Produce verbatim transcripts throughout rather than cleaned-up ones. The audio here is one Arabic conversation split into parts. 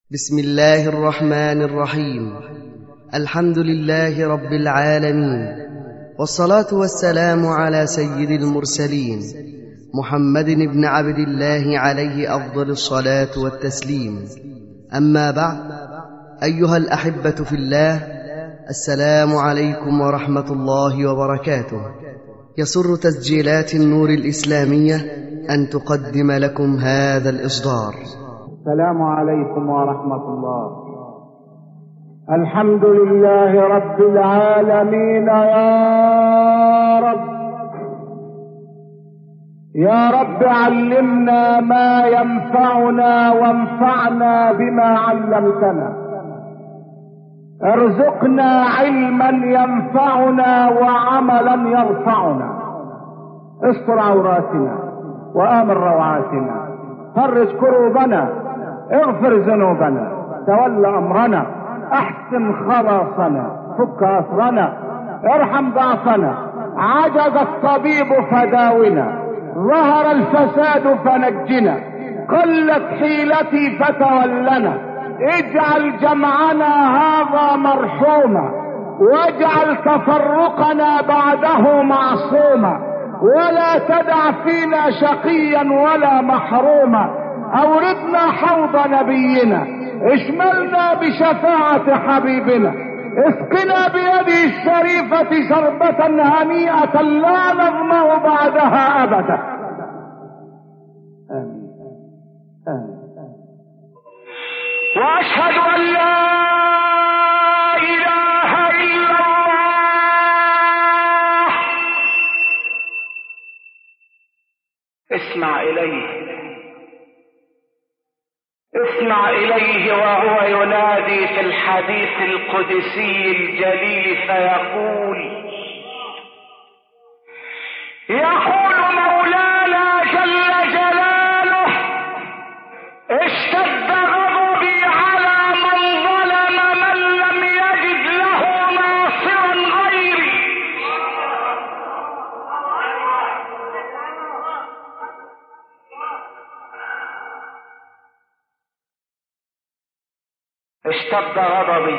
بسم الله الرحمن الرحيم. الحمد لله رب العالمين، والصلاة والسلام على سيد المرسلين محمد بن عبد الله عليه أفضل الصلاة والتسليم. أما بعد، أيها الأحبة في الله، السلام عليكم ورحمة الله وبركاته. يسر تسجيلات النور الإسلامية أن تقدم لكم هذا الإصدار. السلام عليكم ورحمة الله. الحمد لله رب العالمين. يا رب يا رب علمنا ما ينفعنا وانفعنا بما علمتنا. ارزقنا علما ينفعنا وعملا يرفعنا. استر عوراتنا وآمن روعاتنا. فرج كروبنا، اغفر ذنوبنا، تول امرنا، احسن خلاصنا، فك اسرنا، ارحم ضعفنا. عجز الطبيب فداونا، ظهر الفساد فنجنا، قلت حيلتي فتولنا. اجعل جمعنا هذا مرحوما، واجعل تفرقنا بعده معصوما، ولا تدع فينا شقيا ولا محروما. اوردنا حوض نبينا، اشملنا بشفاعة حبيبنا، اسقنا بيده الشريفة شربة هنيئة لا نظمأ بعدها ابدا. آمين. آمين. واشهد ان لا اله الا الله. اسمع اليه، اسمع إليه وهو ينادي في الحديث القدسي الجليل فيقول يقول مولانا جل جلاله: اشتد غضبي على من ظلم من لم يجد له ناصرا غيري. اشتد غضبي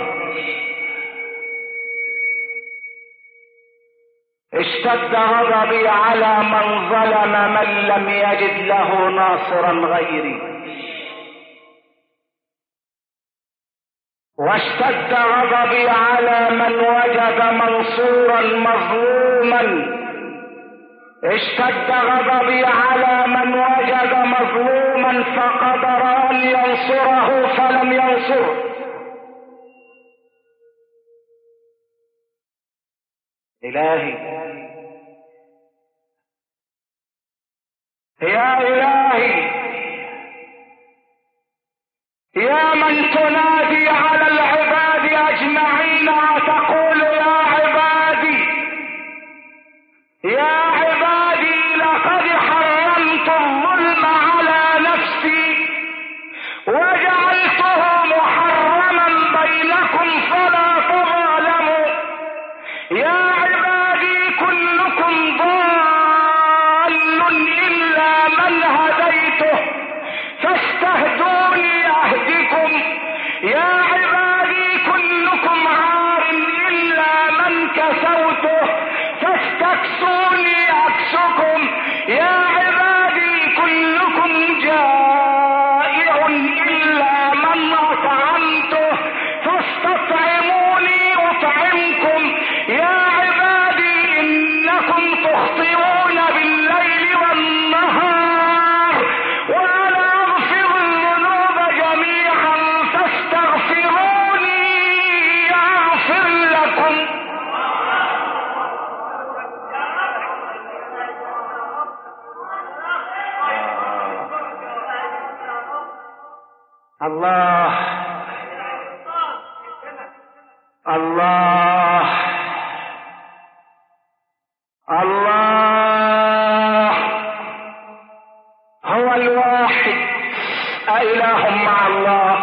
اشتد غضبي على من ظلم من لم يجد له ناصرا غيري، واشتد غضبي على من وجد منصورا مظلوما. اشتد غضبي على من وجد مظلوما فقدر ان ينصره فلم ينصره. إلهي يا إلهي يا من تنادي على العباد أجمعين وتقول يا عبادي يا عبادي لقد حرمت الظلم على نفسي وجعلته محرما بينكم فلا تظالموا. يا كلكم ضال إلا من هديته فاستهدوني أهدكم. يا عبادي كلكم عار إلا من كسوته فاستكسوني أكسكم. يا عبادي كلكم جائع إلا من أطعمته فاستطعموني أطعمكم. يا تخطئون بالليل والنهار وأنا أغفر الذنوب جميعا فاستغفروني أغفر لكم. الله الله الله هو الواحد، أإله مع الله؟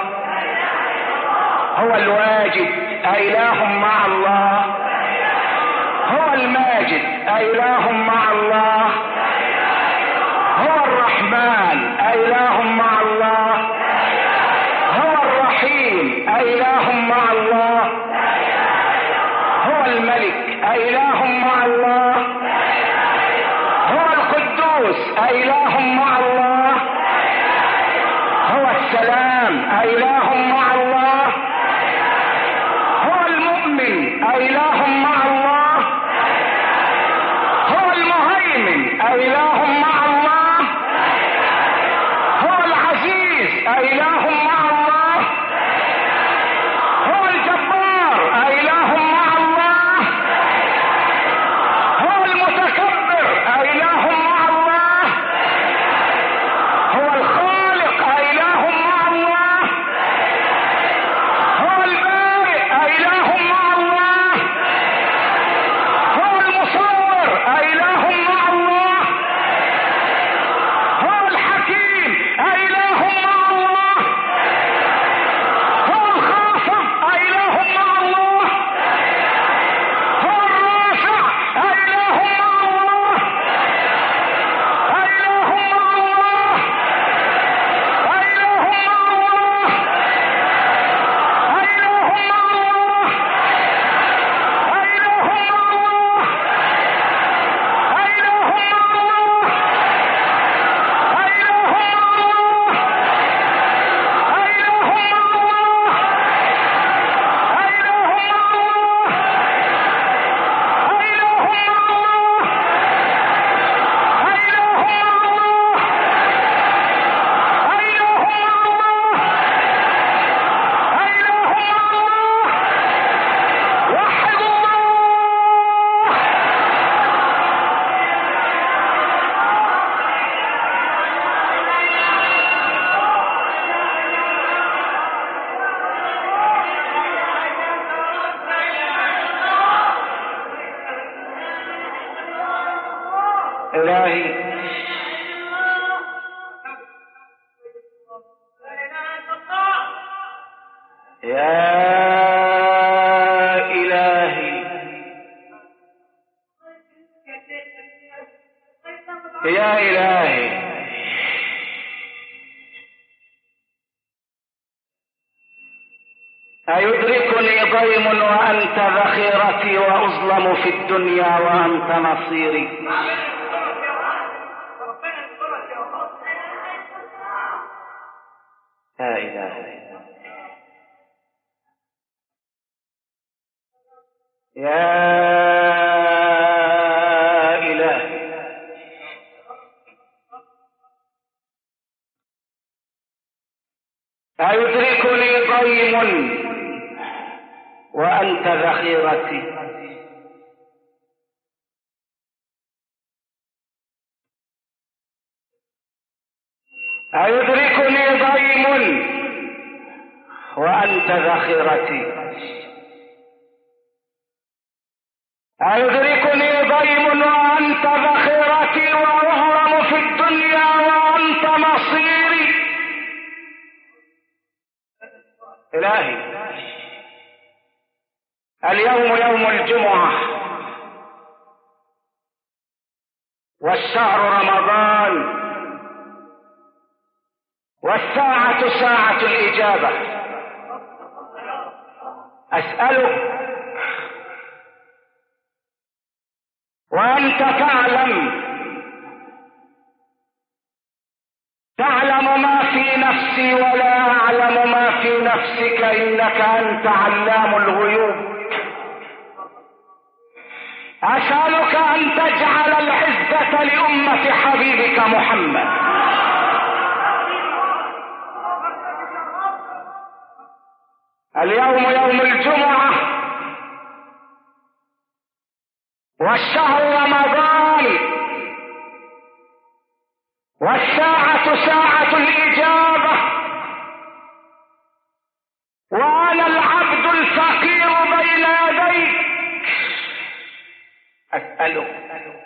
هو الواجد، أإله مع الله؟ هو الماجد، أإله مع الله؟ هو الرحمن، أإله مع الله؟ هو الرحيم أإله مع الله؟ هو القدوس أإله مع الله؟ هو السلام أإله مع الله؟ هو المؤمن أإله مع الله؟ هو المهيمن أإله مع الله؟ هو العزيز أإله مع الله؟ هو الجبار أإله مع الله؟ هو المتكبر أإله مع الله؟ هو الخالق أإله مع الله؟ هو البارئ أإله مع الله؟ هو المصور أإله مع الله؟ هو الحكيم أإله مع الله؟ هو الخافض أإله مع الله؟ هو الرافع أإله مع الله؟ أإله مع الله؟ أإله مع الله؟ أإله مع الله؟ أإله مع الله؟ أإله مع الله؟ أإله مع الله؟ أإله مع الله؟ أإله مع الله؟ أإله مع الله؟ أإله مع الله؟ أإله مع الله؟ أإله مع الله؟ وحد الله. إلهي يا إلهي يا إلهي أيدركني ضيم وأنت ذخيرتي وأظلم في الدنيا وأنت نصيري. لا إله إلا الله. يا إلهي أيدركني ضيم وأنت ذخيرتي أيدركني ضيم وأنت ذخيرتي أيدركني ضيم وأنت ذخيرتي وأظلم في الدنيا وأنت مصيري. إلهي اليوم يوم الجمعة والشهر رمضان والساعة ساعة الإجابة. أسألك وأنت تعلم تعلم ما في نفسي ولا أعلم ما في نفسك إنك أنت علام الغيوب. أسألك أن تجعل العزة لأمة حبيبك محمد. اليوم يوم الجمعة والشهر رمضان والساعة ساعة الإجابة وأنا العبد الفقير بين يديك. أسألك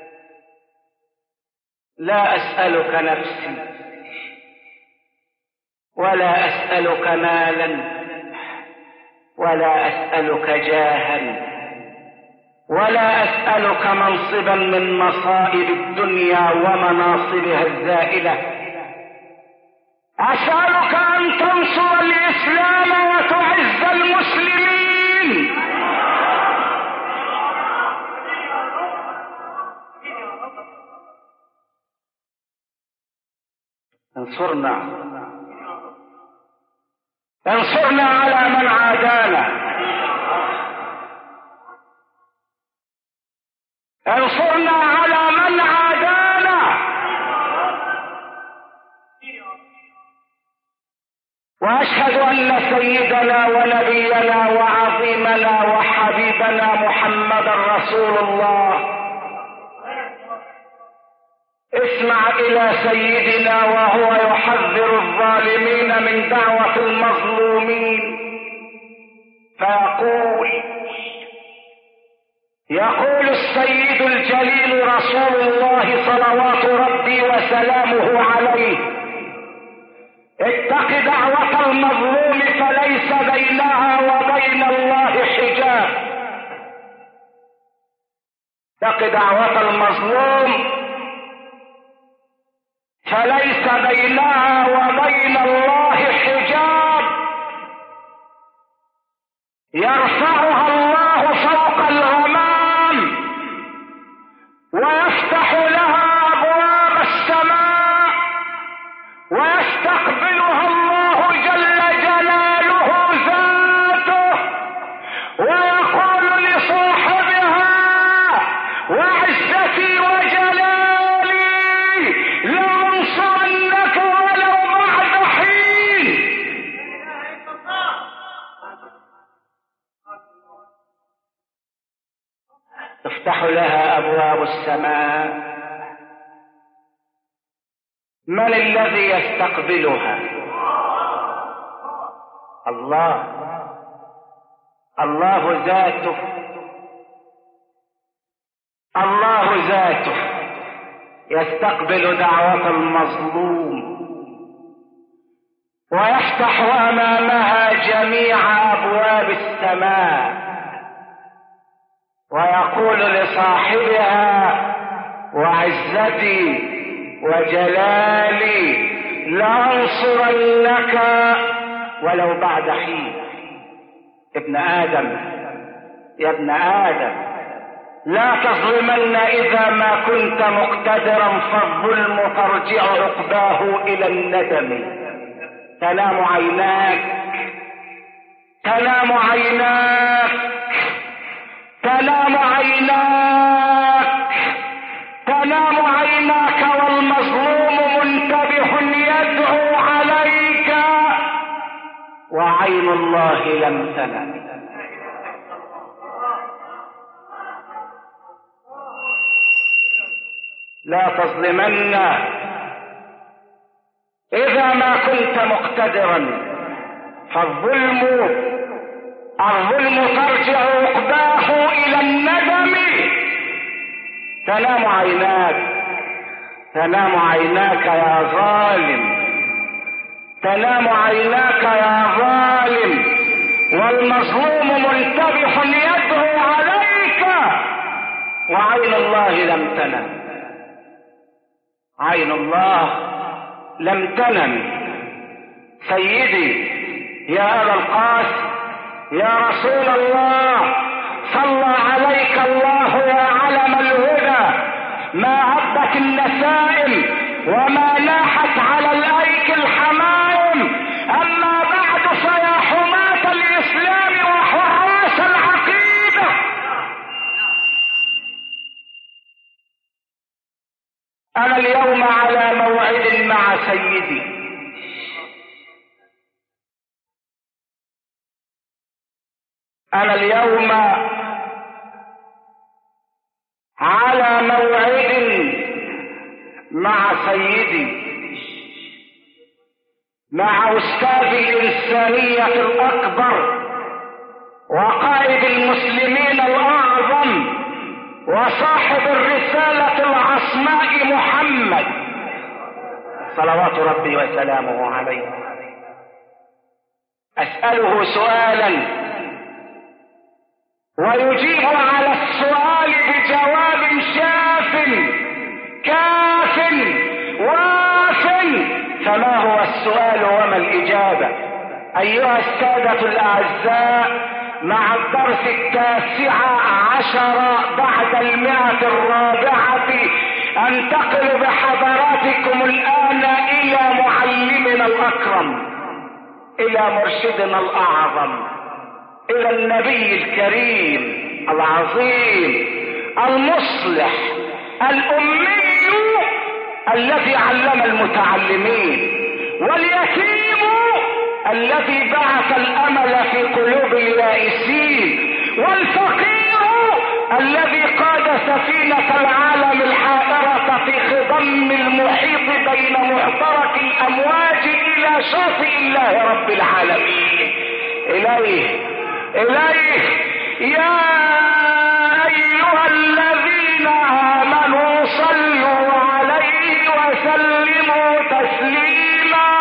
لا أسألك نفسي ولا أسألك مالا ولا أسألك جاها ولا أسألك منصبا من مصائب الدنيا ومناصبها الزائلة. أسألك أن تنصر الإسلام وتعز المسلمين. انصرنا انصرنا على من عادانا، انصرنا على من عادانا، واشهد ان سيدنا ونبينا وعظيمنا وحبيبنا محمدا رسول الله. اسمع الى سيدنا وهو يحذر الظالمين من دعوة المظلومين، فيقول يقول السيد الجليل رسول الله صلوات ربي وسلامه عليه: اتق دعوة المظلوم فليس بينها وبين الله حجاب. اتق دعوة المظلوم فليس بينها وبين الله حجاب، يرفعها الله فوق الغمام ويفتح لها أبواب السماء ويستقبلها الله جل جلاله ذاته ويقول لصاحبها: وعزتي وجلالي لأنصرنك ولو بعد حين. تفتح لها أبواب السماء. من الذي يستقبلها؟ الله، الله ذاته، الله ذاته يستقبل دعوة المظلوم ويفتح أمامها جميع أبواب السماء ويقول لصاحبها: وعزتي وجلالي لأنصرنك ولو بعد حين. ابن آدم، يا ابن آدم، لا تظلمن إذا ما كنت مقتدرا، فالظلم ترجع عقباه إلى الندم. تنام عيناك، تنام عيناك، تنام عيناك، تنام عيناك والمظلوم منتبه يدعو عليك وعين الله لم تنم. لا تظلمن إذا ما كنت مقتدرا، فالظلم الظلم ترجع عقباه إلى الندم. تنام عيناك، تنام عيناك يا ظالم، تنام عيناك يا ظالم، والمظلوم منتبه يدعو عليك وعين الله لم تنم. عين الله لم تنم. سيدي يا أبا القاسم، يا رسول الله، صلى عليك الله يا علم الهدى، ما هبت النسائم وما ناحت على الأيك الحمائم. أما بعد فيا حماة الإسلام وحراس العقيدة، أنا اليوم على موعد مع سيدي، أنا اليوم على موعد مع سيدي، مع أستاذ الإنسانية الأكبر وقائد المسلمين الأعظم وصاحب الرسالة العصماء محمد صلوات ربي وسلامه عليه. أسأله سؤالا ويجيب على السؤال بجواب شاف كاف واف. فما هو السؤال وما الإجابة؟ أيها السادة الأعزاء، مع الدرس التاسع عشر بعد المئة الرابعة انتقل بحضراتكم الآن إلى معلمنا الأكرم، إلى مرشدنا الأعظم، إلى النبي الكريم العظيم المصلح الأمي الذي علم المتعلمين، واليتيم الذي بعث الأمل في قلوب اليائسين، والفقير الذي قاد سفينة العالم الحائرة في خضم المحيط بين معترك الأمواج إلى شاطئ الله رب العالمين. إليه إليه يا أيها الذين آمنوا صلوا عليه وسلموا تسليما.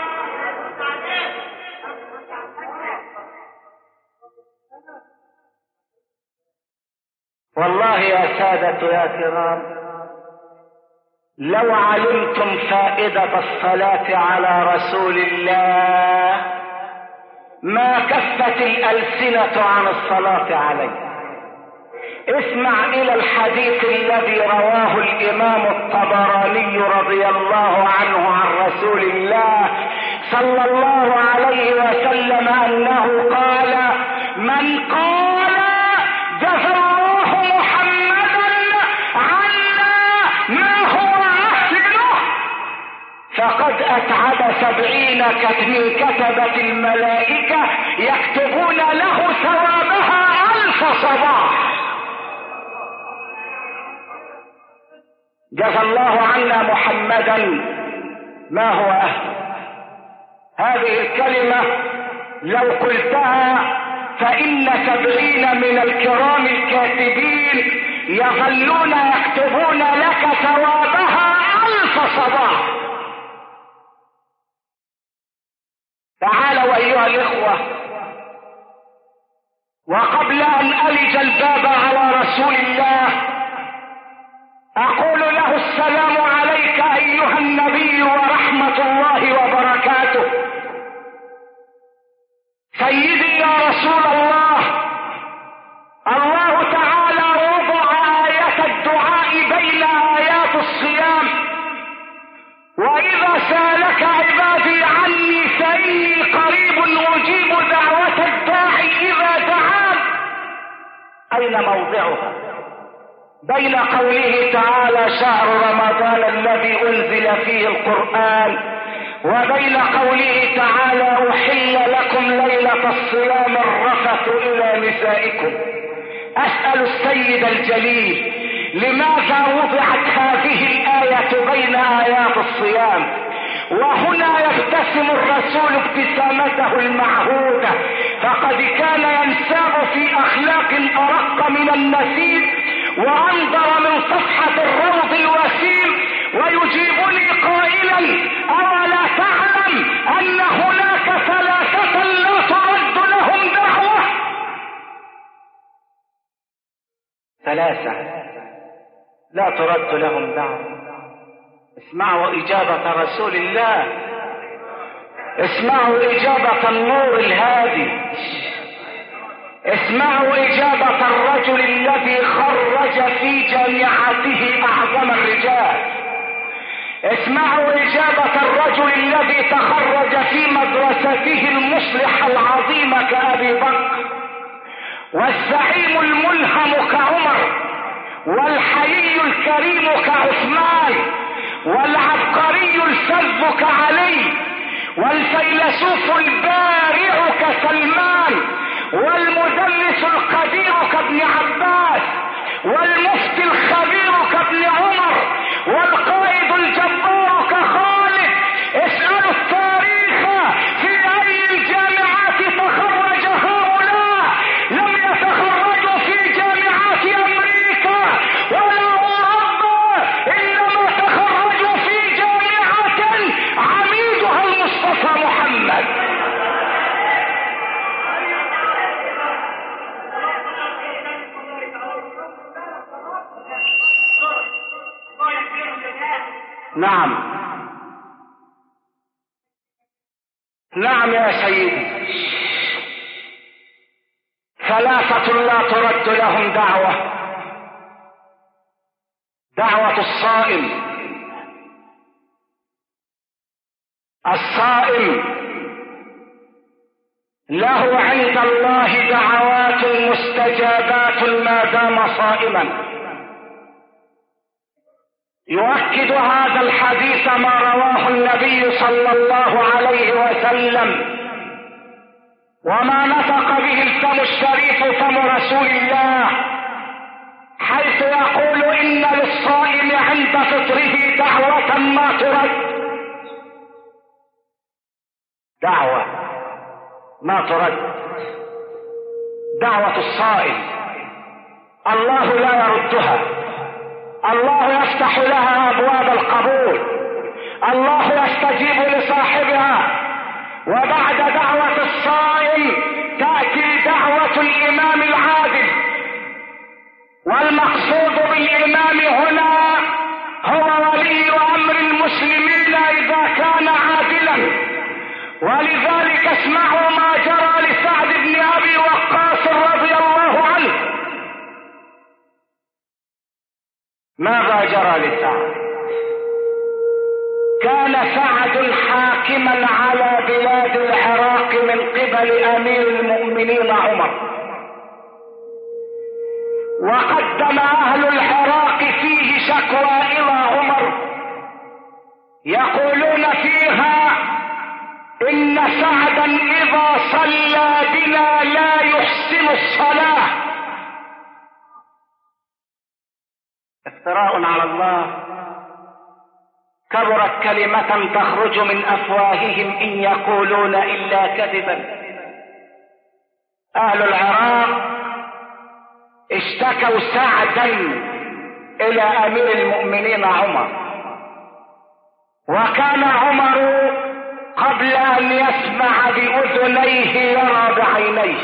والله يا سادة يا كرام، لو علمتم فائدة الصلاة على رسول الله ما كفت الألسنة عن الصلاة عليه. اسمع إلى الحديث الذي رواه الإمام الطبراني رضي الله عنه عن رسول الله صلى الله عليه وسلم أنه قال: من قال جزى الله محمدا عنا ما هو أهله فقد أتعب سبعين من كتبة الملائكة يكتبون له ثوابها ألف صباح. جزى الله عنا محمدا ما هو أهله. هذه الكلمة لو قلتها فإن سبعين من الكرام الكاتبين يظلون يكتبون لك ثوابها ألف صباح. تعالوا أيها الإخوة، وقبل أن ألج الباب على رسول الله أقول له: السلام عليك أيها النبي ورحمة الله وبركاته. سيدي يا رسول الله، الله تعالى وضع آية الدعاء بين آيات الصيام، وإذا سالك عبادي عني فإني قريب أجيب دعوة الداعي إذا دعان. أين موضعها؟ بين قوله تعالى: شهر رمضان الذي أنزل فيه القرآن، وبين قوله تعالى: أحل لكم ليلة الصيام الرفث إلى نسائكم. أسأل السيد الجليل: لماذا وضعت هذه الآية بين آيات الصيام؟ وهنا يبتسم الرسول ابتسامته المعهودة، فقد كان ينساب في أخلاق أرق من النسيم وأنظر من صفحة الروض الوسيم، ويجيبني قائلا: أولا تعلم أن هناك ثلاثة لا ترد لهم دعوة؟ ثلاثة لا ترد لهم دعوة. اسمعوا إجابة رسول الله، اسمعوا إجابة النور الهادي، اسمعوا إجابة الرجل الذي خرج في جامعته أعظم الرجال، اسمعوا إجابة الرجل الذي تخرج في مدرسته المصلحة العظيمة كأبي بكر، والزعيم الملهم كعمر، والحيي الكريم كعثمان، والعبقري الفذ كعلي، والفيلسوف البارع كسلمان، والمدرس القدير كابن عباس، والمفتي الخبير كابن عمر، والقائد الجبار كخالد. اسألوا التاريخ في أي الجامعات تخرج هؤلاء. لم يتخرجوا في جامعات أمريكا ولا أوروبا، إنما تخرجوا في جامعة عميدها المصطفى محمد. نعم نعم يا سيدي، ثلاثة لا ترد لهم دعوة: دعوة الصائم. الصائم له عند الله دعوات مستجابات ما دام صائما. يؤكد هذا الحديث ما رواه النبي صلى الله عليه وسلم وما نطق به الفم الشريف فم رسول الله، حيث يقول إن للصائم عند فطره دعوة ما ترد. دعوة ما ترد، دعوة الصائم الله لا يردها، الله يفتح لها أبواب القبول، الله يستجيب لصاحبها. وبعد دعوة الصائم تأتي دعوة الإمام العادل، والمقصود بالإمام هنا هو ولي أمر المسلمين إذا كان عادلا. ولذلك اسمعوا ما جرى لسعد بن أبي وقاص رضي الله عنه. ماذا جرى لسعد؟ كان سعد حاكما على بلاد العراق من قبل أمير المؤمنين عمر، وقدم أهل العراق فيه شكوى إلى عمر يقولون فيها إن سعدا إذا صلى بنا لا يحسن الصلاة. افتراء على الله، كبرت كلمة تخرج من أفواههم إن يقولون إلا كذبا. أهل العراق اشتكوا سعدا إلى أمير المؤمنين عمر، وكان عمر قبل أن يسمع بأذنيه يرى بعينيه.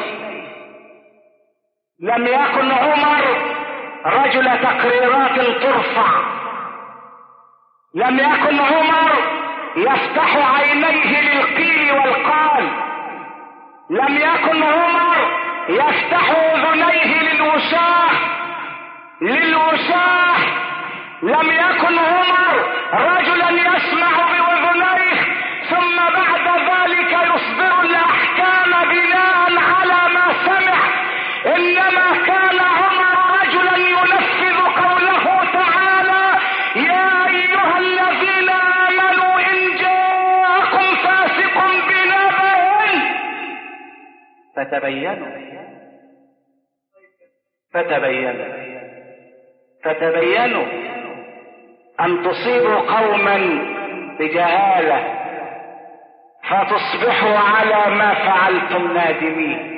لم يكن عمر رجل تقريرات ترفع، لم يكن عمر يفتح عينيه للقيل والقال، لم يكن عمر يفتح اذنيه للوشاح للوشاح لم يكن عمر رجلا يسمع باذنيه ثم بعد ذلك يصدر الاحكام بناء على ما سمع. انما كان عمر رجلا ينفذ قوله تعالى: يا ايها الذين امنوا ان جاءكم فاسق بنبأ فتبينوا فتبينوا فتبينوا ان تصيبوا قوما بجهالة فتصبحوا على ما فعلتم نادمين.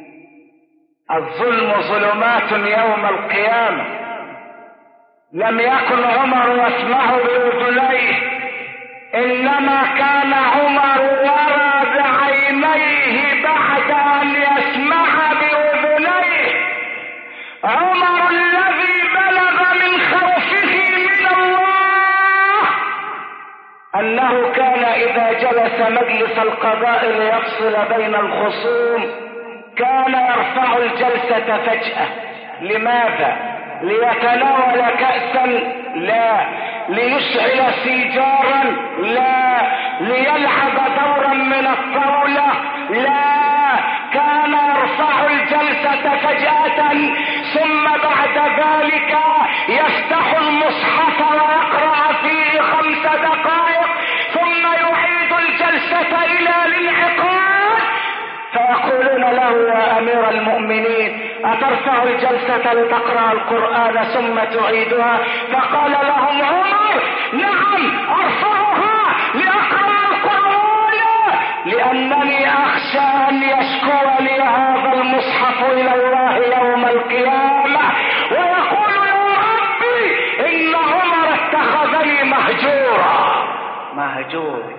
الظلم ظلمات يوم القيامة. لم يكن عمر يسمع بأذنيه، انما كان عمر يرى بعينيه بعد ان يسمع بأذنيه. عمر الذي بلغ من خوفه من الله انه كان اذا جلس مجلس القضاء ليفصل بين الخصوم كان يرفع الجلسة فجأة. لماذا؟ ليتناول كأسا؟ لا. ليشعل سيجارا؟ لا. ليلعب دورا من الطاولة؟ لا. كان يرفع الجلسة فجأة ثم بعد ذلك يفتح المصحف ويقرأ فيه خمس دقائق ثم يعيد الجلسة إلى الانعقاد، فيقولون له: يا أمير المؤمنين أترفع الجلسة لتقرأ القرآن ثم تعيدها؟ فقال لهم عمر: نعم أرفعها لأقرأ القرآن لأنني أخشى أن يشكو لي هذا المصحف إلى الله يوم القيامة ويقول: يا ربي إن عمر اتخذني مهجورا. مهجور.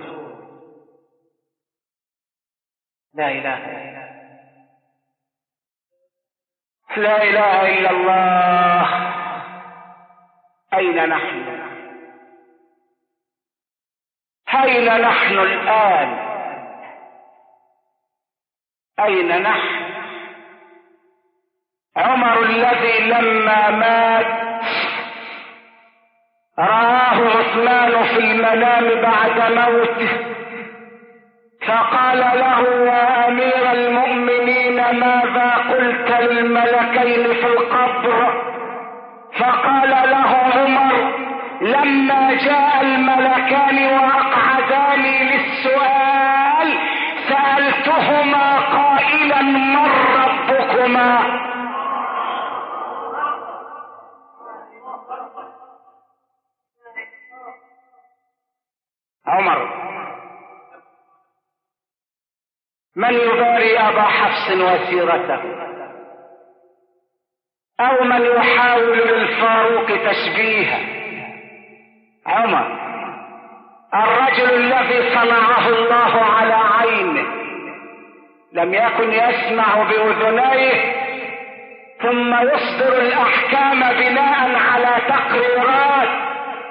لا إله إلا الله، لا إله إلا الله. أين نحن؟ أين نحن الآن؟ أين نحن؟ عمر الذي لما مات رآه عثمان في المنام بعد موته فقال له: يا أمير المؤمنين، ماذا قلت للملكين في القبر؟ فقال له عمر: لما جاء الملكان وأقعداني للسؤال سألتهما قائلا: من ربكما؟ عمر: من يباري أبا حفص وسيرته، أو من يحاول للفاروق تشبيها؟ عمر: الرجل الذي صنعه الله على عينه لم يكن يسمع بأذنيه ثم يصدر الأحكام بناء على تقريرات،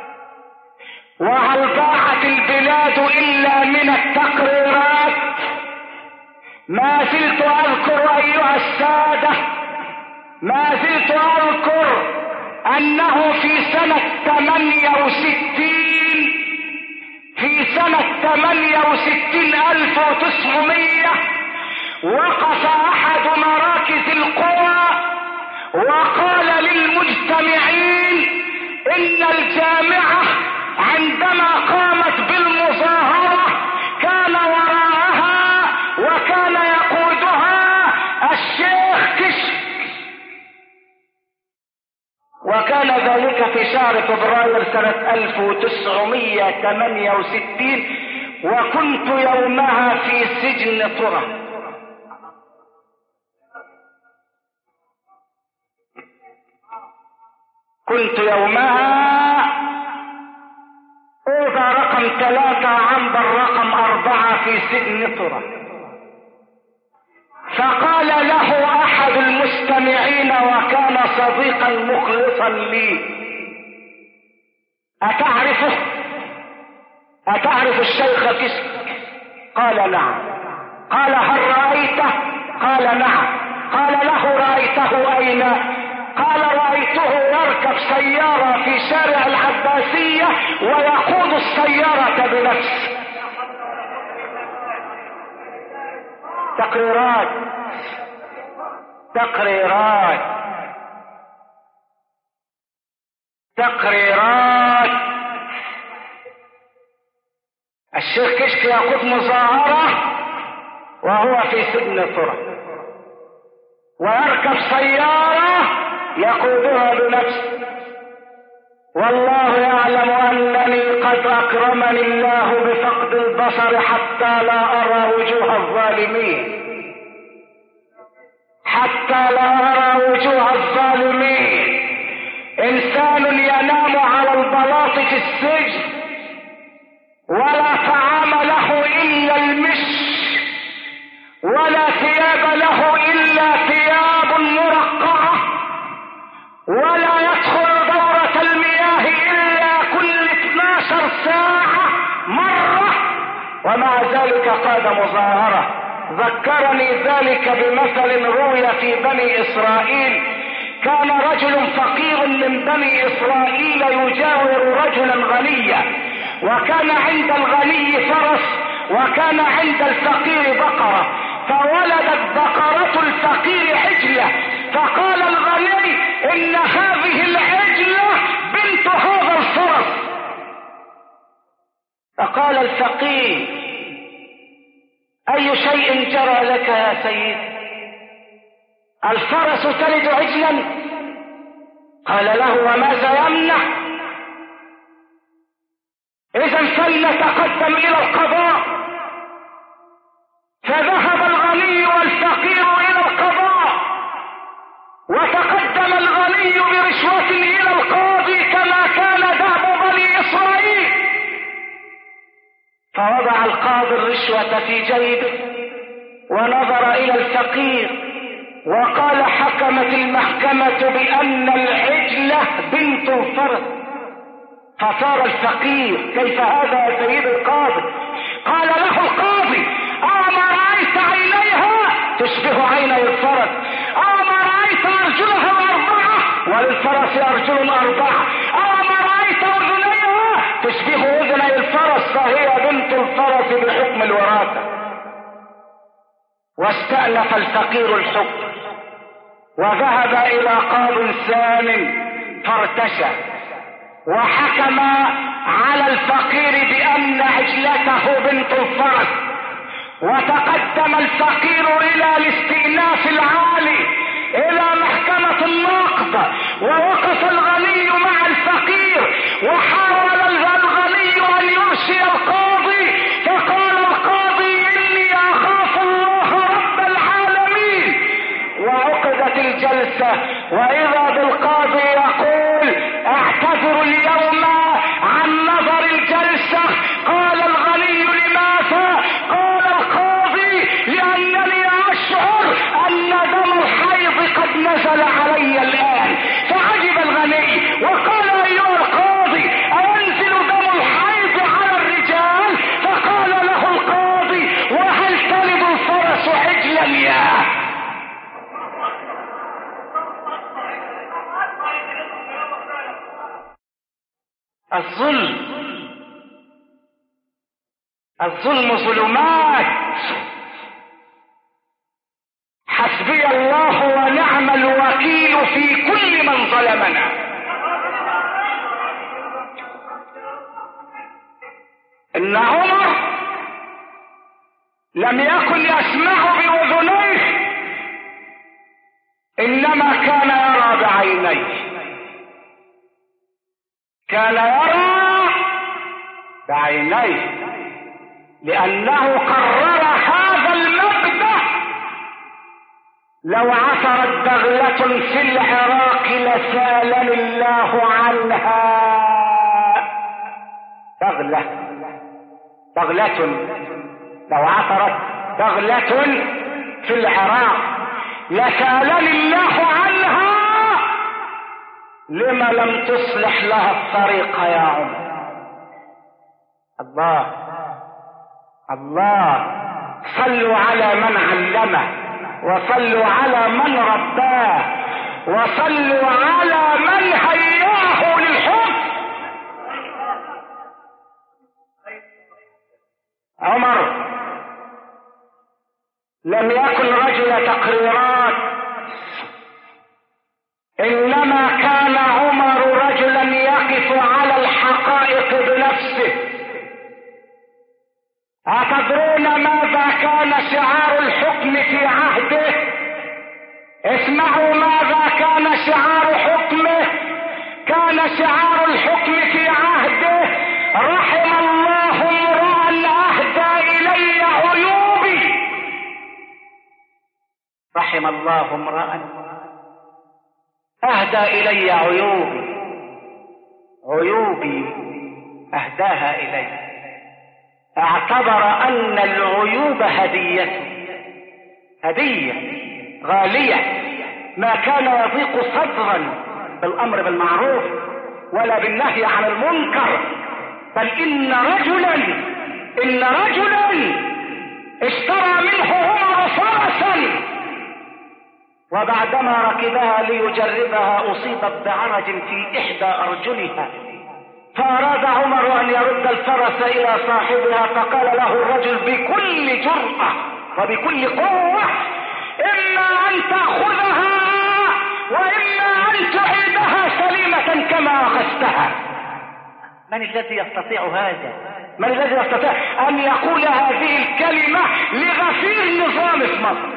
وهل ضاعت البلاد إلا من التقريرات؟ ما زلت أذكر أيها السادة، ما زلت أذكر أنه في سنة ثمانية وستين في سنة ثمانية وستين ألف وتسعمية وقف أحد مراكز القوى وقال للمجتمعين إن الجامعة عندما قامت بالمظاهرة كان وراءها وكان يقودها الشيخ كشك، وكان ذلك في شهر فبراير سنة ألف وتسعمية وثمانية وستين، وكنت يومها في سجن طرة. كنت يومها أوضى رقم ثلاثة عنبر رقم أربعة في سجن طرة. فقال له أحد المستمعين وكان صديقا مخلصا لي: أتعرفه؟ أتعرف الشيخ كشك؟ قال: نعم. قال: هل رأيته؟ قال: نعم. قال له: رأيته أين؟ قال: رأيته يركب سيارة في شارع العباسية ويقود السيارة بنفسه. تقريرات تقريرات تقريرات الشيخ كشك يقود مظاهرة وهو في سجن طرة، ويركب سيارة يقودها بنفسه. والله يعلم أنني قد أكرمني الله بفقد البصر حتى لا أرى وجوه الظالمين، حتى لا أرى وجوه الظالمين. إنسان ينام على البلاط في السجن ولا طعام له إلا المش، ولا ثياب له إلا ثياب مرقعة، ولا يدخل دورة المياه إلا كل اثناشر ساعة مرة، ومع ذلك قاد مظاهرة. ذكرني ذلك بمثل روي في بني إسرائيل. كان رجل فقير من بني إسرائيل يجاور رجلا غنيا، وكان عند الغني فرس وكان عند الفقير بقرة، فولدت بقرة الفقير عجلة، فقال الغني: إن هذه العجلة بنت هذا الفرس. فقال الفقير: أي شيء جرى لك يا سيد؟ الفرس تلد عجلا؟ قال له: وماذا يمنع؟ إذا فلنتقدم إلى القضاء. فذهب الغني والفقير إلى القضاء، وتقدم الغني برشوة إلى القاضي كما كان دأب بني إسرائيل. فوضع القاضي الرشوة في جيبه ونظر إلى الفقير وقال: حكمت المحكمة بأن العجلة بنت الفرس. فصار الفقير: كيف هذا يا سيد القاضي؟ قال له القاضي: أما رأيت عينيها تشبه عيني الفرس؟ أما رأيت أرجلها أربعة وللفرس أرجل أربعة؟ أما رأيت أذنيها تشبه اذني الفرس فهي بنت الفرس بحكم الوراثة. واستأنف الفقير الحكم وذهب الى قاض ثان فارتشى وحكم على الفقير بان عجلته بنت الفرس. وتقدم الفقير الى الاستئناف العالي الى محكمة النقض، ووقف الغني مع الفقير وحاول الغني ان يرشي القاضي، فقال القاضي اني اخاف الله رب العالمين. وعقدت الجلسة واذا بالقاضي يقول اعتذر اليوم عن نظر الجلسة. قال الغني لماذا؟ قال القاضي لانني اشعر ان دم الحيض قد نزل علي الان. فعجب الغني وقال ايها القاضي اينزل دم الحيض على الرجال؟ فقال له القاضي وهل تلد الفرس عجلا يا الظلم. الظلم ظلمات. حسبي الله ونعم الوكيل في كل من ظلمنا. ان عمر لم يكن يسمع باذنيه انما كان يرى بعينيه. كان يرى بعينيه لأنه قرر هذا المبدأ. لو عثرت بغلة في العراق لسالني الله عنها. بغلة بغلة لو عثرت بغلة في العراق لسالني الله عنها. لما لم تصلح لها الطريق يا عمر؟ الله الله. صلوا على من علمه، وصلوا على من رباه، وصلوا على من هياه للحب. عمر لم يكن رجل تقريرات، انما كان عمر رجلا يقف على الحقائق بنفسه. أتدرون ماذا كان شعار الحكم في عهده؟ اسمعوا ماذا كان شعار حكمه. كان شعار الحكم في عهده رحم الله امرأ أهدى إلي عيوبي. رحم الله امرأ أهدى إلي عيوبي. عيوبي أهداها إلي. اعتبر ان العيوب هدية هدية غالية. ما كان يضيق صدرا بالامر بالمعروف ولا بالنهي عن المنكر، بل ان رجلا ان رجلا اشترى منه عمر فرسا، وبعدما ركبها ليجربها اصيبت بعرج في احدى ارجلها، فأراد عمر أن يرد الفرس إلى صاحبها، فقال له الرجل بكل جرأة وبكل قوة إما أن تأخذها وإما أن تعيدها سليمة كما أخذتها. من الذي يستطيع هذا؟ من الذي يستطيع أن يقول هذه الكلمة لغفير نظام في مصر؟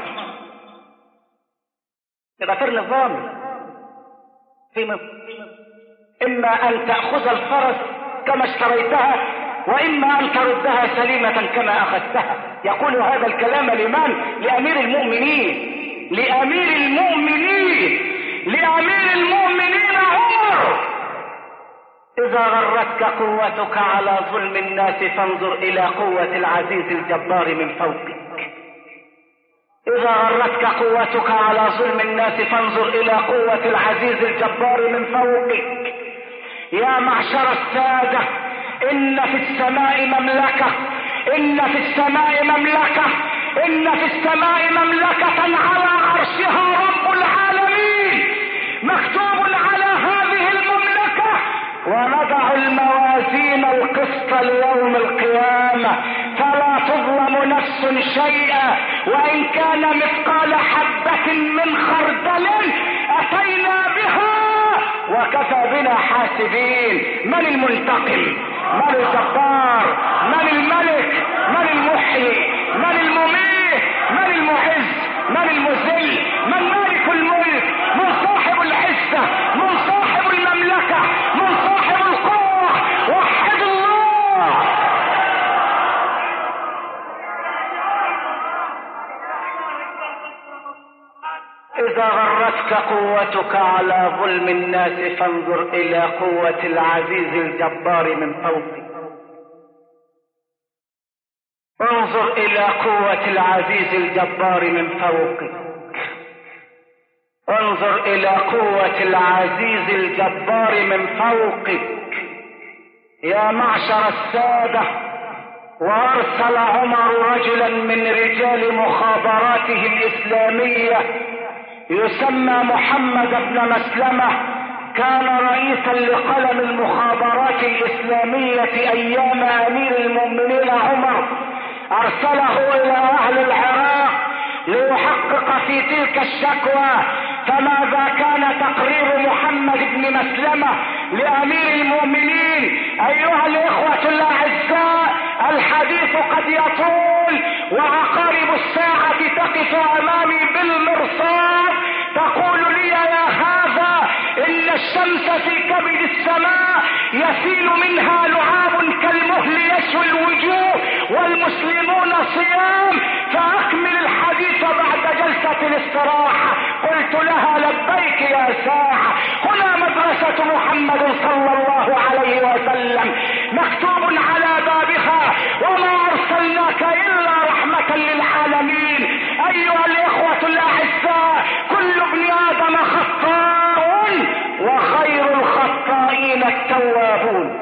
لغفير نظام في مصر. إما أن تأخذ الفرس كما اشتريتها وإما أن تردها سليمة كما أخذتها. يقول هذا الكلام لمن؟ لأمير المؤمنين لأمير المؤمنين لأمير المؤمنين عمر. إذا غرتك قوتك على ظلم الناس فانظر إلى قوة العزيز الجبار من فوقك. إذا غرتك قوتك على ظلم الناس فانظر إلى قوة العزيز الجبار من فوقك. يا معشر السادة، إن في السماء مملكة إن في السماء مملكة إن في السماء مملكة على عرشها رب العالمين. مكتوب على هذه المملكة ونضع الموازين القسط ليوم القيامة فلا تظلم نفس شيئا وإن كان مثقال حبة من خردل أتينا بها وكفى بنا حاسبين. من المنتقم؟ من الجبار؟ من الملك؟ من المحيي؟ من المميت؟ من المعز؟ من المذل؟ من مالك الملك؟ من صاحب العزة؟ من صاحب المملكة؟ من صاحب القوة؟ وحد الله. إذا غرتك قوتك على ظلم الناس فانظر إلى قوة العزيز الجبار من فوقك. انظر إلى قوة العزيز الجبار من فوقك. انظر إلى قوة العزيز الجبار من فوقك. يا معشر السادة، وأرسل عمر رجلا من رجال مخابراته الإسلامية يسمى محمد بن مسلمة، كان رئيسا لقلم المخابرات الإسلامية أيام أمير المؤمنين عمر. أرسله إلى أهل العراق ليحقق في تلك الشكوى. فماذا كان تقرير محمد بن مسلمة لأمير المؤمنين؟ أيها الإخوة الأعزاء، الحديث قد يطول وعقارب الساعة تقف أمامي بالمرصاد تقول لي يا هذا إن الشمس في كبد السماء يسيل منها لعاب كالمهل يشوي الوجوه والمسلمون صيام، فأكمل الحديث بعد جلسة الاستراحة. قلت لها لبيك يا ساعة، هنا مدرسة محمد صلى الله عليه وسلم مكتوب على بابها وما أرسلناك إلا رحمة للعالمين. أيها الإخوة الأعزاء، كل ابن آدم خطاء وخير الخطائين التوابون.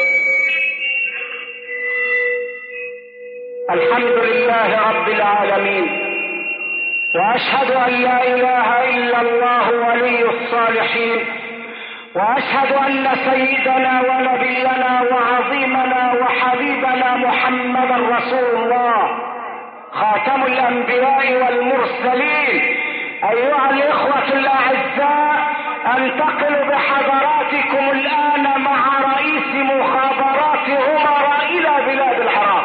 الحمد لله رب العالمين، وأشهد أن لا إله إلا الله ولي الصالحين، وأشهد أن سيدنا ونبينا وعظيمنا وحبيبنا محمدا رسول الله خاتم الأنبياء والمرسلين. أيها الإخوة الأعزاء، أنتقل بحضراتكم الآن مع رئيس مخابرات عمر إلى بلاد العراق.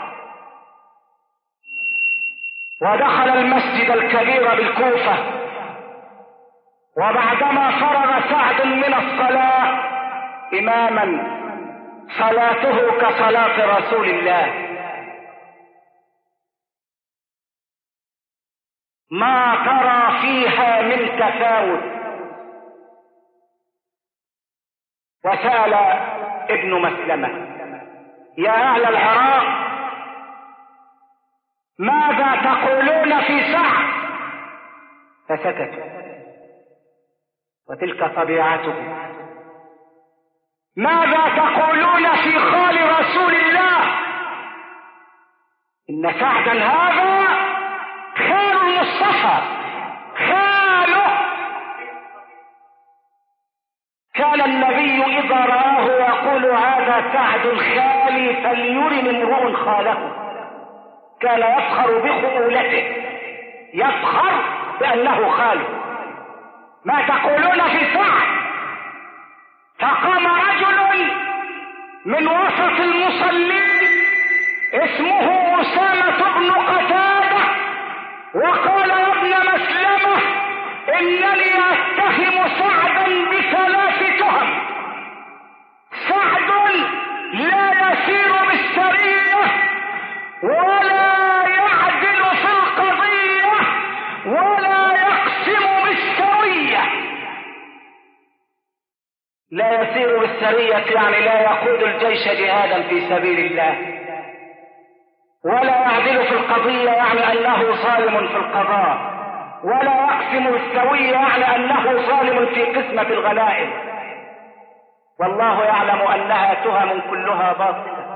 ودخل المسجد الكبير بالكوفة، وبعدما فرغ سعد من الصلاة إماما صلاته كصلاة رسول الله، ما ترى فيها من تفاوت. وسأل ابن مسلمة: يا أهل العراق، ماذا تقولون في سعد؟ فسكتوا، وتلك طبيعته. ماذا تقولون في خال رسول الله؟ إن سعدا هذا خال المصطفى، خاله. كان النبي إذا رآه يقول هذا سعد خالي فليرن امرؤ خاله. كان يفخر بخؤولته، يفخر بأنه خاله. ما تقولون في سعد؟ فقام رجل من وسط المصلين اسمه أسامة بن قتادة وقال: يا ابن مسلمة، إنني أتهم سعدا بثلاث تهم. سعد لا يسير بالسرية ولا يعدل في القضية ولا يقسم بالسوية. لا يسير بالسرية يعني لا يقود الجيش جهادا في سبيل الله، ولا يعدل في القضية يعني أنه ظالم في القضاء، ولا يقسم بالسوية يعني أنه ظالم في قسمة الغنائم. والله يعلم أنها تهم كلها باطلة،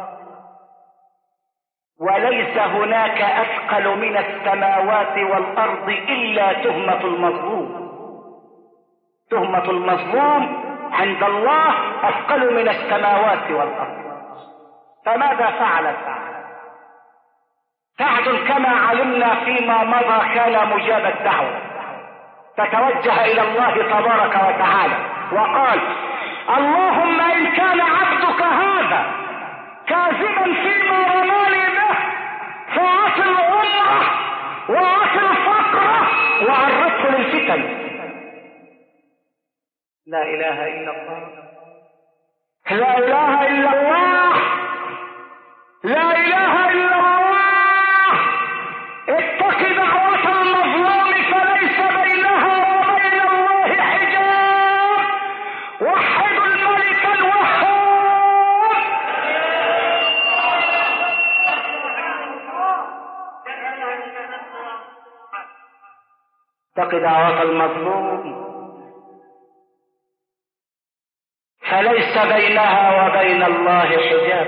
وليس هناك أثقل من السماوات والأرض إلا تهمة المظلوم. تهمة المظلوم عند الله أثقل من السماوات والأرض. فماذا فعل سعد؟ سعد كما علمنا فيما مضى كان مجاب الدعوة، فتوجه إلى الله تبارك وتعالى وقال: اللهم إن كان عبدك هذا كاذبا فيما رماني به فأعط العمرة وأعط الفقرة وعرضه للفتن. لا إله إلا الله، لا إله إلا الله، لا إله إلا الله. اتق دعوة المظلوم فليس بينها وبين الله حجاب. وحدوا الملك الوهاب. اتق دعوة المظلوم فليس بينها وبين الله حجاب.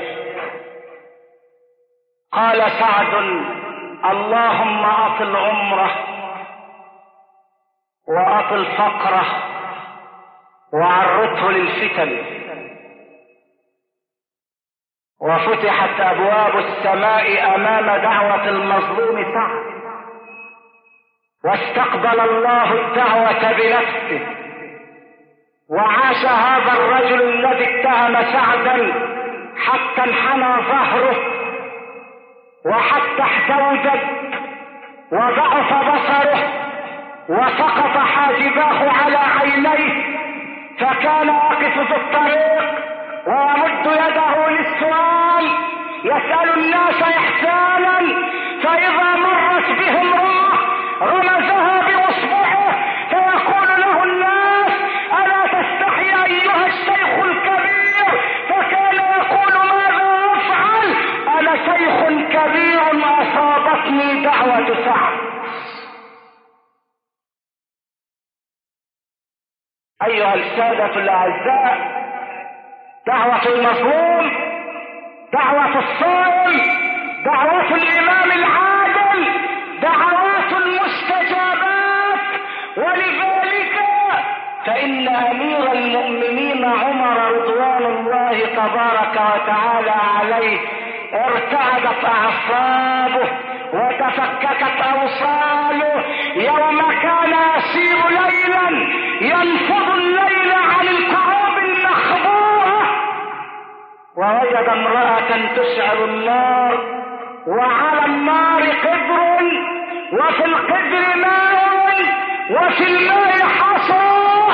قال سعد: اللهم أطل عمره وأطل فقره وعرضه للفتن. وفتحت أبواب السماء أمام دعوة المظلوم سعد، واستقبل الله الدعوة بنفسه، وعاش هذا الرجل الذي اتهم سعدا حتى انحنى ظهره وحتى احتوجت وضعف بصره وسقط حاجباه على عينيه، فكان واقف في الطريق ويمد يده للسؤال، يسأل الناس إحسانا، فإذا مرت به امرأة رمزها بإصبعه فيقول له الناس: ألا تستحي أيها الشيخ الكبير؟ فكان يقول: ماذا أفعل؟ أنا شيخ كبير أصابتني دعوة سعد. أيها السادة الأعزاء، دعوة المظلوم، دعوة الصائم، دعوة الإمام العادل، دعوات المستجابات. ولذلك فإن أمير المؤمنين عمر رضوان الله تبارك وتعالى عليه ارتعدت أعصابه وتفككت أوصاله يوم كان يسير ليلا ينفض الليل عن الكعوب المخبوءة، ووجد امرأة تشعل النار، وعلى النار قدر، وفي القدر ماء، وفي الماء حصى،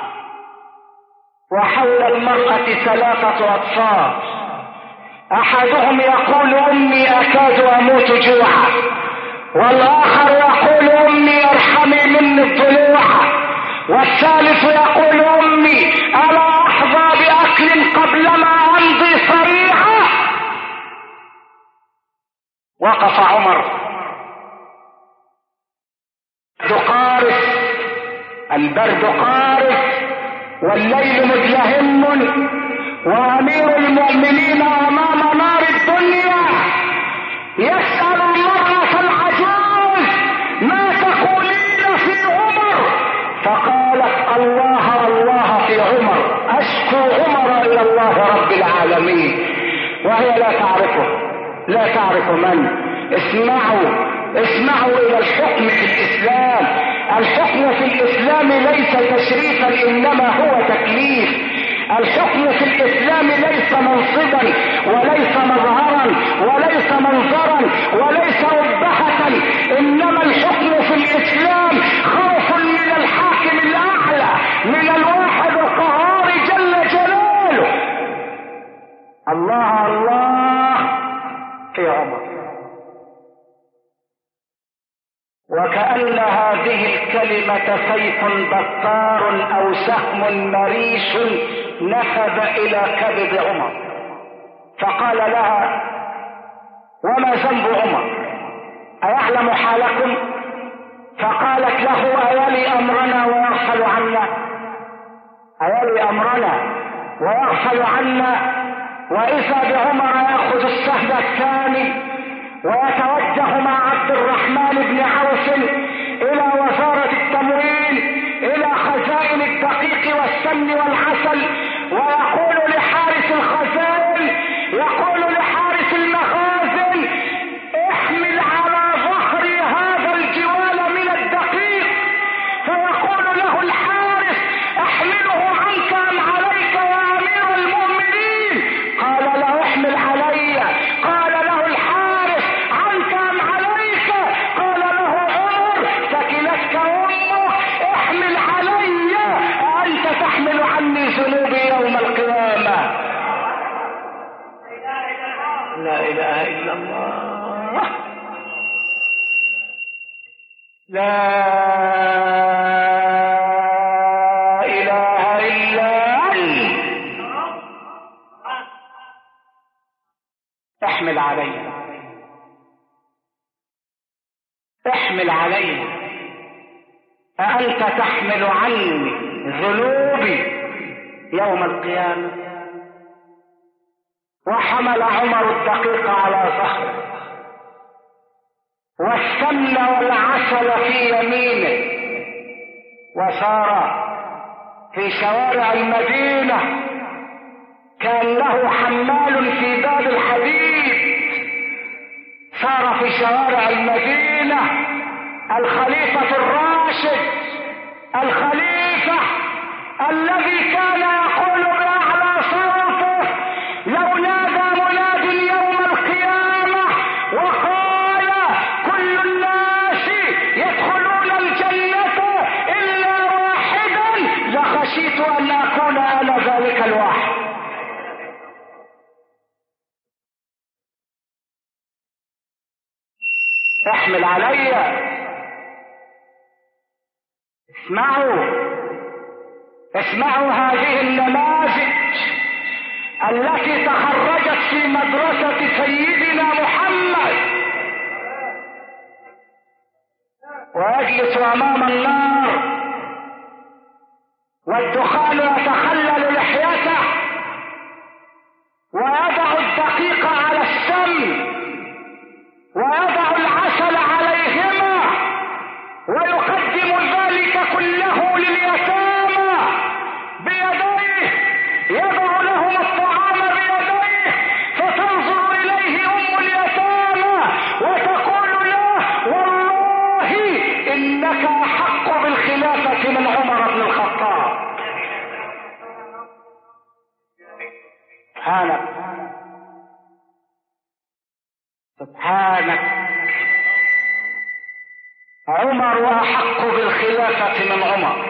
وحول المرأة ثلاثة أطفال، أحدهم يقول: أمي أكاد أموت جوعا، والآخر يقول: أمي ارحمي مني الضلوع، والثالث يقول: أمي ألا أحظى بأكل قبلما أمضي صريعا. وقف عمر قارس، البرد قارس والليل مدلهم، وأمير المؤمنين أمام نار الدنيا يسأل المرأة العجوز: ما تقولين في عمر؟ فقالت: الله الله في عمر، أشكو عمر إلى الله رب العالمين. وهي لا تعرفه، لا تعرف من. اسمعوا اسمعوا إلى الحكم في الإسلام. الحكم في الإسلام ليس تشريفا، إنما هو تكليف. الحكم في الإسلام ليس منصبا وليس مظهرا وليس منظرا وليس أبهة، إنما الحكم في الإسلام خوف من الحاكم الأعلى، من الواحد القهار جل جلاله. الله الله في عمر. وكأن هذه الكلمة سيف بطار أو سهم مريش نفذ إلى كبد عمر، فقال لها: وما ذنب عمر؟ أيعلم حالكم؟ فقالت له: أيلي أمرنا ويغفل عنا، أيلي أمرنا ويغفل عنا. وإذا بعمر يأخذ السهم الثاني ويتوجه مع عبد الرحمن بن عوف إلى وزارة التموين، إلى خزائن الدقيق والسمن والعسل، ويقول لحارس الخزائن، يقول لحارس احمل علي احمل علي أأنت تحمل عني ذنوبي يوم القيامة؟ وحمل عمر الدقيق على ظهره والسمن والعسل في يمينه وسار في شوارع المدينة كأنه حمال في باب الحديد. سار في شوارع المدينة الخليفة الراشد، الخليفة الذي كان يقول بأعلى صوته لو نادى مناد يوم القيامة وقال كل الناس يدخلون الجنة إلا واحدا لخشيت أن أكون أنا ذلك الواحد. احمل علي. اسمعوا اسمعوا هذه النماذج التي تخرجت في مدرسة سيدنا محمد ويجلس أمام النار والدخان يتخلل لحيته ويضع الدقيق على السم ويضع العسل عليهما ويقدم ذلك كله لليتامى بيديه، يضع لهم الطعام بيديه فتنظر إليه أم اليتامى وتقول له والله إنك أحق بالخلافة من عمر بن الخطاب. سبحانك سبحانك عمر أحق بالخلافة من عمر،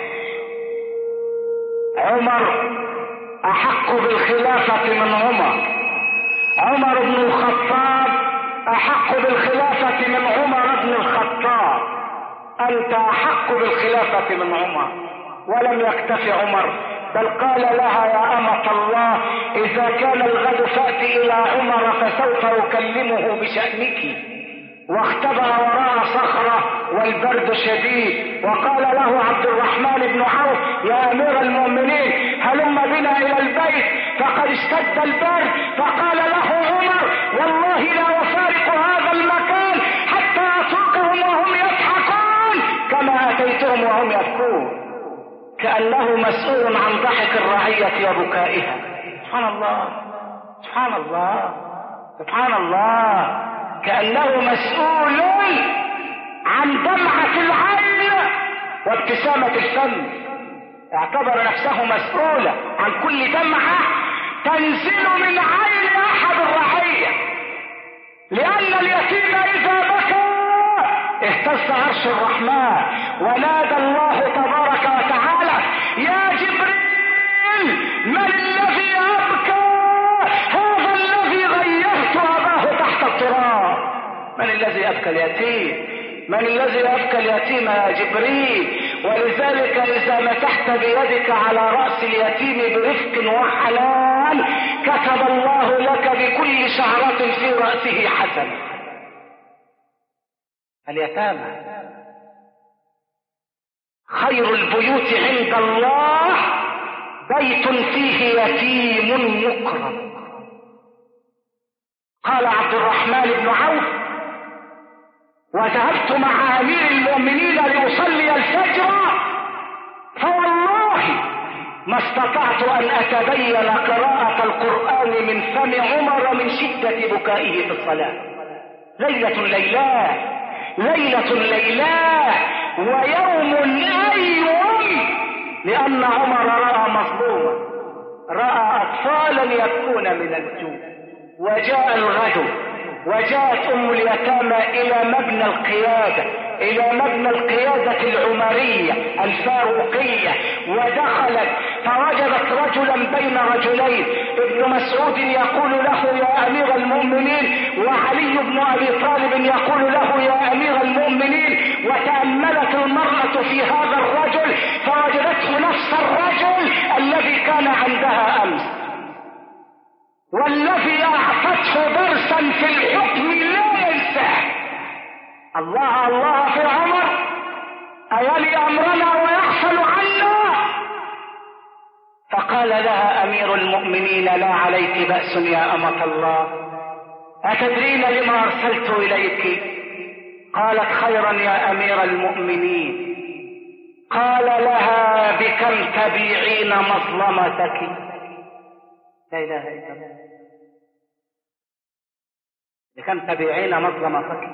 عمر أحق بالخلافة من عمر، عمر بن الخطاب أحق بالخلافة من عمر بن الخطاب. أنت أحق بالخلافة من عمر. ولم يكتف عمر بل قال لها يا أمة الله إذا كان الغد فأتي إلى عمر فسوف أكلمه بشأنك. واختبأ وراء صخرة والبرد شديد وقال له عبد الرحمن بن عوف يا أمير المؤمنين هلم بنا إلى البيت فقد اشتد البرد. فقال له عمر والله لا أفارق هذا المكان حتى أسوقهم وهم يضحكون كما أتيتهم وهم يبكون. كأنه مسؤول عن ضحك الرعية وبكائها. سبحان الله سبحان الله سبحان الله. كأنه مسؤول عن دمعة العين وابتسامة الفم. اعتبر نفسه مسؤولا عن كل دمعة تنزل من عين أحد الرعية، لأن اليتيم إذا بكى اهتز عرش الرحمن ونادى الله تبارك وتعالى يا جبريل من الذي أبكى؟ هذا الذي غيرت أباه تحت التراب. من الذي أبكى اليتيم؟ من الذي أبكى اليتيم يا جبريل؟ ولذلك إذا مسحت بيدك على رأس اليتيم برفق وحنان كتب الله لك بكل شعرة في رأسه حسنة. اليتامى خير البيوت عند الله بيت فيه يتيم مكرم. قال عبد الرحمن بن عوف وذهبت مع أمير المؤمنين لأصلي الفجر فوالله ما استطعت أن أتبين قراءة القرآن من فم عمر من شدة بكائه في الصلاة. ليلة ليلة ليلة ليلة ويوم أيوم، لأن عمر رأى مظلوما، رأى أطفالا يبكون من الجوع. وجاء الغد وجاءت أم اليتامى إلى مبنى القيادة إلى مبنى القيادة العمرية الفاروقية ودخلت فوجدت رجلا بين رجلين، ابن مسعود يقول له يا أمير المؤمنين وعلي بن أبي طالب يقول له يا أمير المؤمنين. وتأملت المرأة في هذا الرجل فوجدته نفس الرجل الذي كان عندها أمس. والذي أعطته درسا في الحكم لا ينساه. الله الله في عمر أيلي أمرنا ويحصل عنا؟ فقال لها أمير المؤمنين: لا عليك بأس يا أمة الله، أتدرين لما أرسلت إليك؟ قالت: خيرا يا أمير المؤمنين. قال لها: بكم تبيعين مظلمتك؟ لا إله إلا الله. بكم تبيعين مظلمتك؟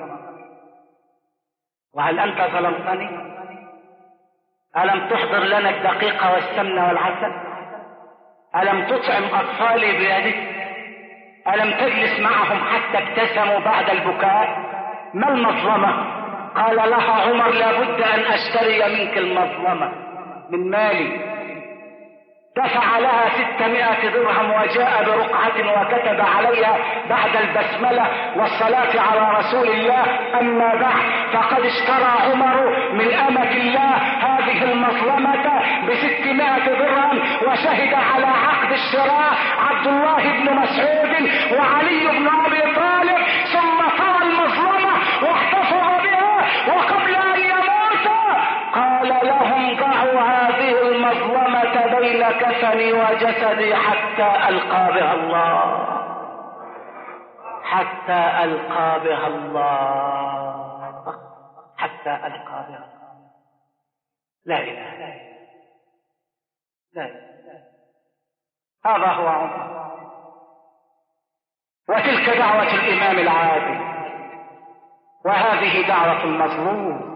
وهل أنت ظلمتني؟ ألم تحضر لنا الدقيق والسمن والعسل؟ ألم تطعم أطفالي بيدك؟ ألم تجلس معهم حتى ابتسموا بعد البكاء؟ ما المظلمة؟ قال لها عمر: لابد أن أشتري منك المظلمة من مالي. دفع لها ستمائة درهم وجاء برقعة وكتب عليها بعد البسملة والصلاة على رسول الله: أما بعد، فقد اشترى عمر من أمة الله هذه المظلمة بستمائة درهم، وشهد على عقد الشراء عبد الله بن مسعود وعلي بن أبي طالب، ثم طوى المظلمة واحتفظ بها، وقبل أن يموت قال لهم: ضعوا هذه المظلمة بين كفني وجسدي حتى ألقى بها الله، حتى ألقى بها الله، حتى ألقى بها الله. لا إله إلا الله، لا إله. هذا هو عمر، وتلك دعوة الإمام العادل، وهذه دعوة المظلوم،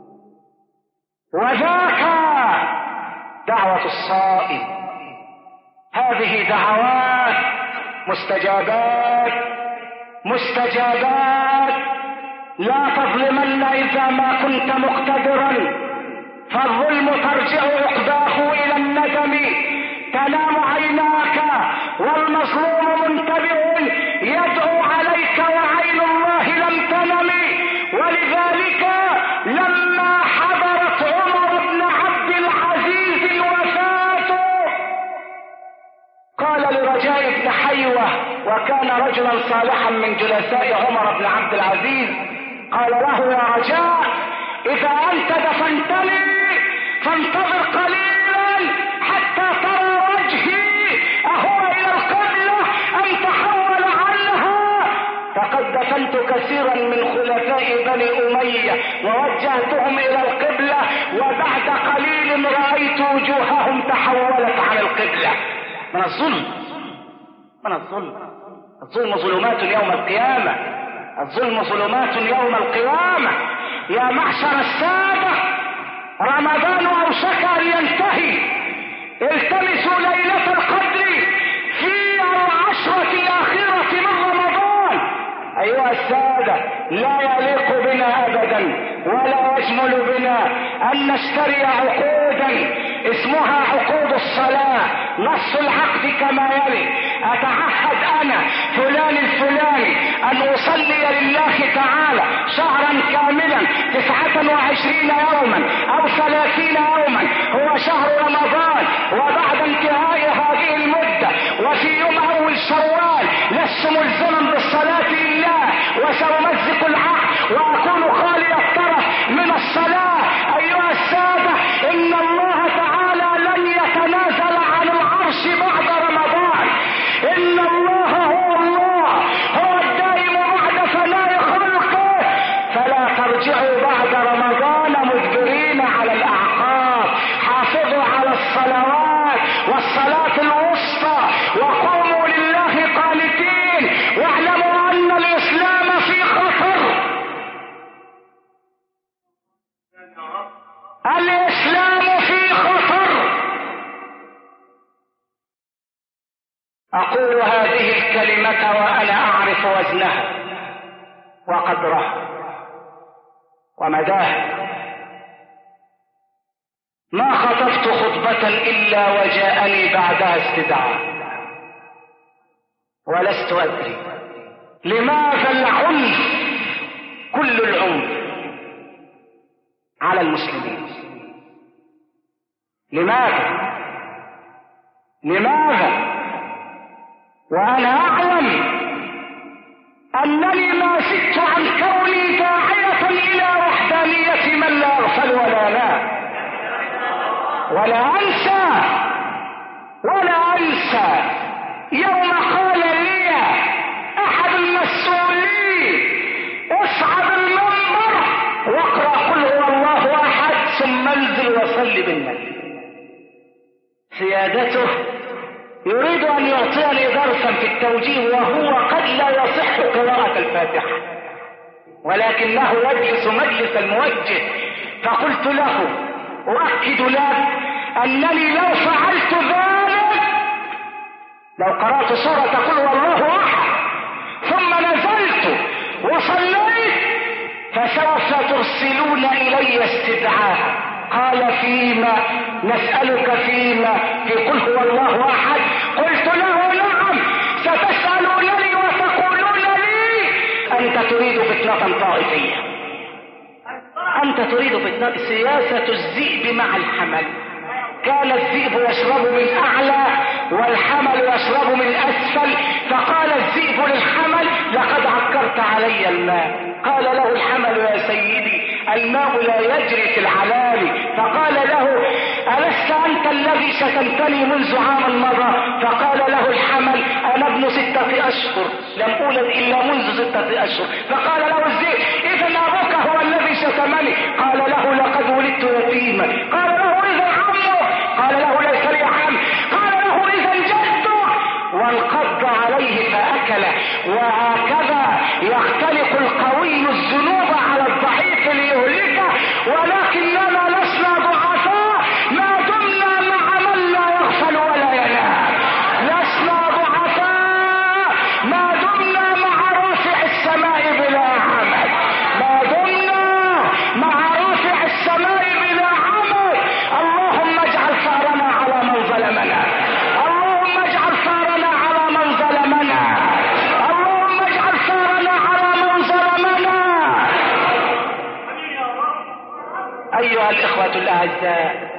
وذاك دعوة الصائم. هذه دعوات مستجابات مستجابات. لا تظلمن إذا ما كنت مقتدرا، فالظلم ترجع عقباه إلى الندم. تنام عيناك والمظلوم منتبه يدعو عليك وعين الله لم تنم. ولذلك لما حضرت عمر بن عبد العزيز الوفاة قال لرجاء بن حيوة، وكان رجلا صالحا من جلساء عمر بن عبد العزيز، قال له: يا رجاء، إذا أنت دفنتني فانتظر قليلا حتى ترى وجهي أهو إلى القبلة أم تحول عنها، فقد دفنت كثيرا من خلفاء بني أمية ووجهتهم إلى القبلة، وبعد قليل رأيت وجوههم تحولت عن القبلة. من الظلم، من الظلم. الظلم ظلمات يوم القيامة، الظلم ظلمات يوم القيامة. يا معشر السادة، رمضان أوشك أن ينتهي، التمسوا ليلة القدر في العشرة الأخيرة من رمضان. أيها السادة، لا يليق بنا أبدا ولا يجمل بنا أن نشتري عقودا اسمها عقود الصلاة. نص العقد كما يلي: أتعهد أنا فلان الفلاني أن أصلي لله تعالى شهرا كاملا تسعة وعشرين يوما أو ثلاثين يوما، هو شهر رمضان، وبعد انتهاء هذه المدة وفي يوم أول شوال لست ملزما بالصلاة لله، وسأمزق العقد وأكون خالي الطرف من الصلاة. أيها السادة، إن الله تعالى لن يتنازل عن العرش بعد رمضان. إن الله هو الله، هو الدائم بعد فناء خلقه، فلا ترجعوا بعد رمضان مدبرين على الأعقاب. حافظوا على الصلوات والصلاة الوسطى، وقوموا لله قانتين، واعلموا أن الإسلام في خطر. الإسلام في خطر. أقول هذه الكلمة وأنا أعرف وزنها وقدرها ومداها. ما خطبت خطبة إلا وجاءني بعدها استدعاء، ولست أدري لماذا العنف، كل العنف على المسلمين. لماذا؟ لماذا؟ وأنا أعلم أنني ما زدت عن كوني داعية إلى وحدانية من لا يغفل ولا لا، ولا أنسى ولا أنسى يوم قال لي أحد المسؤولين اصعد المنبر واقرأ قل هو الله أحد ثم انزل وصل بالنبي. سيادته يريد أن يعطيني درسا في التوجيه وهو قد لا يصح قراءة الفاتحة، ولكنه يجلس مجلس الموجه، فقلت له أؤكد لك أنني لو فعلت ذلك، لو قرأت سورة قل هو الله أحد ثم نزلت وصليت فسوف ترسلون إلي استدعاء. قال فيما؟ نسألك فيما؟ في قل هو الله أحد. قلت له نعم، ستسألونني وتقولون لي أنت تريد فتنة طائفية، أنت تريد فتنة. سياسة الذئب مع الحمل، كان الذئب يشرب من أعلى والحمل يشرب من أسفل، فقال الذئب للحمل لقد عكرت علي الماء. قال له الحمل يا سيدي الماء لا يجري في العلالي. فقال له ألست أنت الذي شتمتني منذ عام مضى؟ فقال له الحمل أنا ابن ستة أشهر لم أولد إلا منذ ستة أشهر. فقال له الذئب إذا أبوك هو الذي شتمني. قال له لقد ولدت يتيما. قال له إذا عمه. قال له ليس لي عم. قال له إذا جده. وانقض عليه فأكله. وهكذا يختلق القوي الذنوب على الضعيف ليهلكه، ولكننا لسنا ضعفاء ما دمنا مع من لا يغفل ولا ينام. لسنا ضعفاء ما دمنا مع رافع السماء بلا عمل، ما دمنا مع رافع السماء بلا عمل. اللهم اجعل ثارنا على من ظلمنا، اللهم اجعل ثارنا على من ظلمنا، اللهم اجعل ثارنا على من ظلمنا. أيها الإخوة الأعزاء،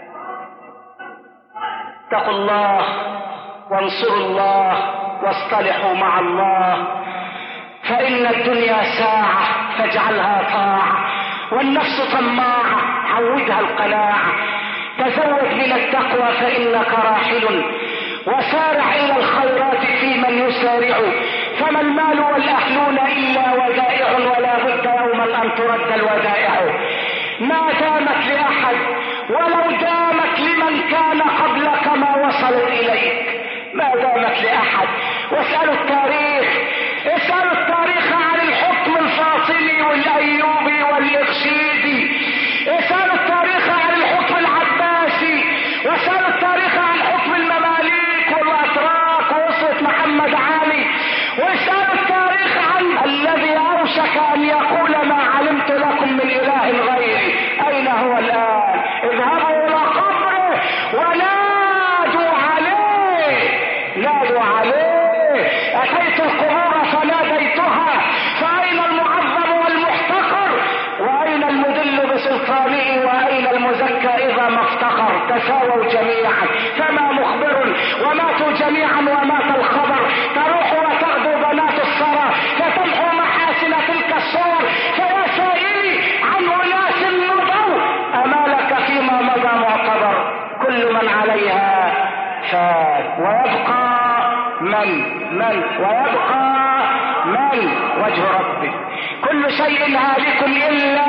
اتقوا الله وانصروا الله واصطلحوا مع الله، فإن الدنيا ساعة فاجعلها طاعة، والنفس طماعة عودها القناعة. تزود من التقوى فإنك راحل، وسارع إلى الخيرات في من يسارع، فما المال والأهلون إلا ودائع، ولا بد يوما أن ترد الودائع. ما دامت لأحد ولو دامت لمن كان قبلك ما وصلت إليك، ما دامت لأحد. واسألوا التاريخ، اسألوا التاريخ عن الحكم الفاطمي والأيوبي والإرشيدي، اسألوا التاريخ عن الحكم العباسي، واسألوا التاريخ عن حكم المماليك والأتراك وأسرة محمد علي، واسألوا التاريخ عن الذي أوشك أن يقول ما علمت لكم من إله غيري. أين هو الآن؟ اذهبوا إلى قبره ونادوا عليه، نادوا عليه. أتيت القبور فناديتها، فأين المعظم والمحتقر؟ وأين المدل بسلطانه؟ وأين المزكى إذا ما افتقر؟ تساووا جميعا، فما مخبر وماتوا جميعا ومات الخبر. تروح وتغدو بنات الثرى فتمحو محاسن تلك الصور. فيا سائلي عن أناس مضوا، أمالك فيما مضى معتبر. كل من عليها فات، ويبقى من من ويبقى من وجه ربك. كل شيء هالك إلا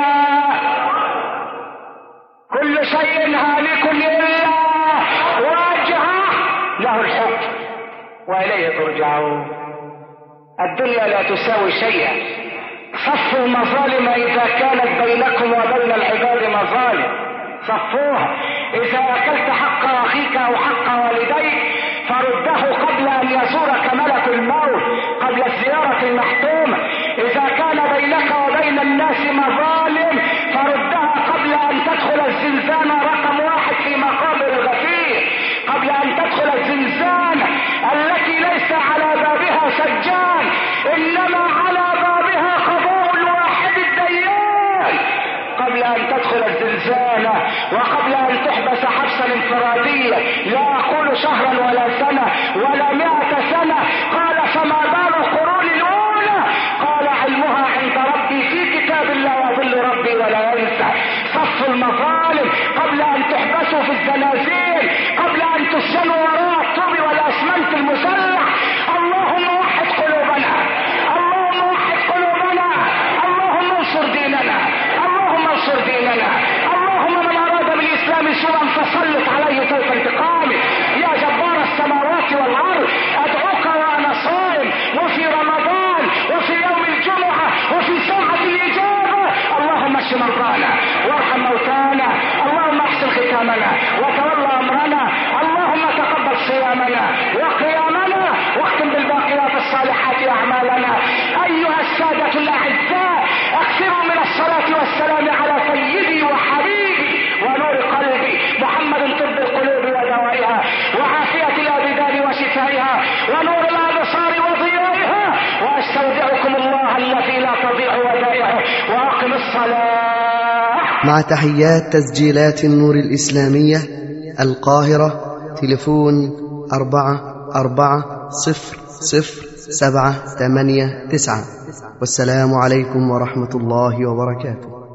كل شيء هالك إلا وجهه، له الحكم وإليه ترجعون. الدنيا لا تساوي شيئا. صفوا المظالم إذا كانت بينكم وبين العباد مظالم، صفوها. إذا أكلت حق أخيك أو حق والديك فرده قبل أن يزورك ملك الموت، قبل الزيارة المحتومة. إذا كان بينك وبين الناس مظالم فردها قبل أن تدخل الزنزانة رقم واحد في مقابر الغفير، قبل أن تدخل الزنزانة التي ليس على بابها سجان، إنما على بابها قضاء الواحد الديان. قبل أن تدخل الزنزانة وقبل قبل ان تحبس حبسا انفراديا، لا اقول شهرا ولا سنة ولا مئة سنة. قال فما بال القرون الاولى؟ قال علمها عند ربي في كتاب لا يضل ربي ولا ينسى. صف المظالم قبل ان تحبسوا في الزنازين، قبل ان تسجنوا وراء الطوب والاسمنت المسلح. اللهم وحد قلوبنا، اللهم وحد قلوبنا، اللهم انصر ديننا، اللهم انصر ديننا. اللهم من اراد بالاسلام سوءا فسلط عليه سيف انتقامه. يا جبار السماوات والارض ادعوك وانا صائم وفي رمضان وفي يوم الجمعة وفي ساعة الاجابة. اللهم اشف مرضانا وارحم موتانا، اللهم احسن ختامنا وتولى امرنا، اللهم تقبل صيامنا وقيامنا واختم بالباقيات الصالحات اعمالنا. ايها السادة الاعزاء، اكثروا من الصلاة والسلام على سيدي وحبيبي ونور قلبي محمد، طب القلوب ودوائها وعافية الابدان وشفائها ونور الابصار وضيائها. واستودعكم الله الذي لا تضيع ودائعه، واقم الصلاة. مع تحيات تسجيلات النور الإسلامية القاهرة، تليفون أربعة أربعة صفر صفر سبعة ثمانية تسعة. والسلام عليكم ورحمة الله وبركاته.